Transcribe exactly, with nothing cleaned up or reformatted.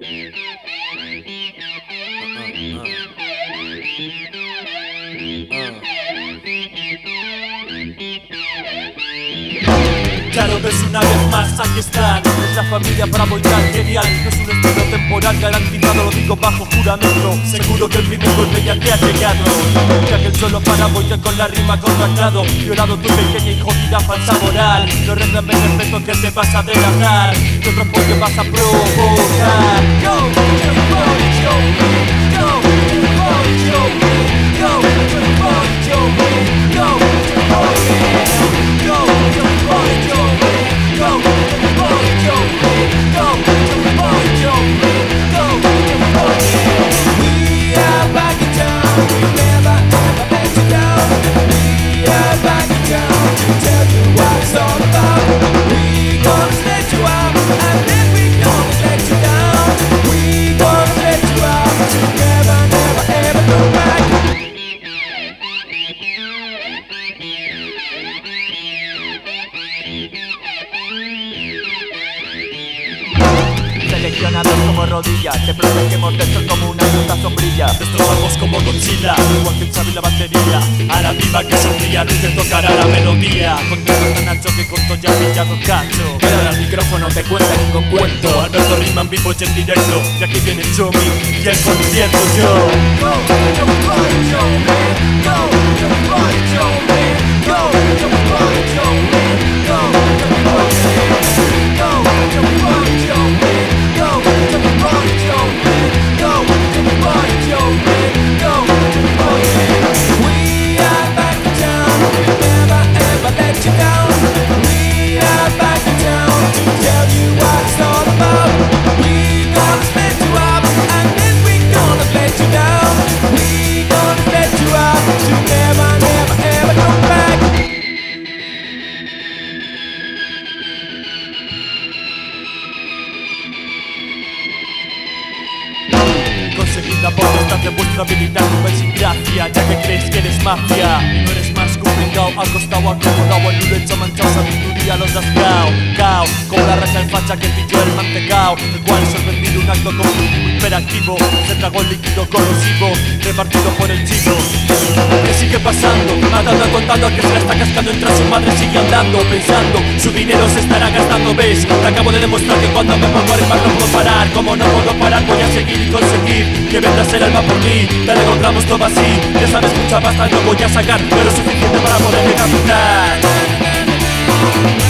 Claro, ves una vez más, aquí están. Es la familia Bravo y tan genial. No es un estilo temporal garantizado, lo digo bajo juramento. Seguro que el primer golpe ya te ha llegado. Ya que el solo para voy con la rima contractado. Violado tu pequeña y jodida falsa moral. No reclames el respeto que te vas a delatar. Que otro pollo vas a provocar. Go, to the party, Joe. Go, to the party, Joe. Go, to the party, Joe. Go, to the party. Go, to the party, Joe. Go, to the party, Joe. Go, to the party, Joe. Go, to the party. We are back in town. We never ever let you down. We are back in town to tell you what it's all about. We gonna set you up and then we gonna let you down. We gonna let you out to never, never ever go back. Seleccionados como rodillas, te protegemos de esto como una puta sombrilla. Destrozamos como Godzilla, igual que el Xavi la batería. A la viva que sonría, no te tocará la melodía. Con temas tan ancho que corto ya pillado cacho. Pero al micrófono te cuenta ningún cuento. Alberto rima en vivo y en directo. Y aquí viene Chomi y el concierto yo. Go, to the party, Joe, man. Go, to the party, Joe, man. Go, to the party, Joe, man. Go, to the party, go, to the party, Joe, man. Go to the party, Joe, man. Go to the party, Joe, man. Go to the party. We are back in town. We never ever let you down. We are back in town to tell you what it's all about. We gonna set you up and then we gonna let you down. We gonna let you up to never, never ever come back. Conseguid la potestad de vuestra habilidad, no vais sin gracia, ya que creéis que eres mafia. Y no eres más complicado, acostado, acomodado, el hecho manchado, sabiduría los has cao, cao. Como la raza en facha que pilló el mantecao, el cual sorprendido un acto compulsivo hiperactivo. Se tragó el líquido corrosivo, repartido por el chico. ¿Qué sigue pasando? Matando, contando que se la está cascando, entra su madre, sigue andando, pensando, su dinero se estará gastando, ¿ves? Te acabo de demostrar que cuando me pongo a rimar no puedo parar. Como no puedo parar, voy a seguir y conseguir que vendas el alma por mí. Te lo encontramos todo así, ya sabes, mucha pasta no voy a sacar, pero suficiente para poderme captar.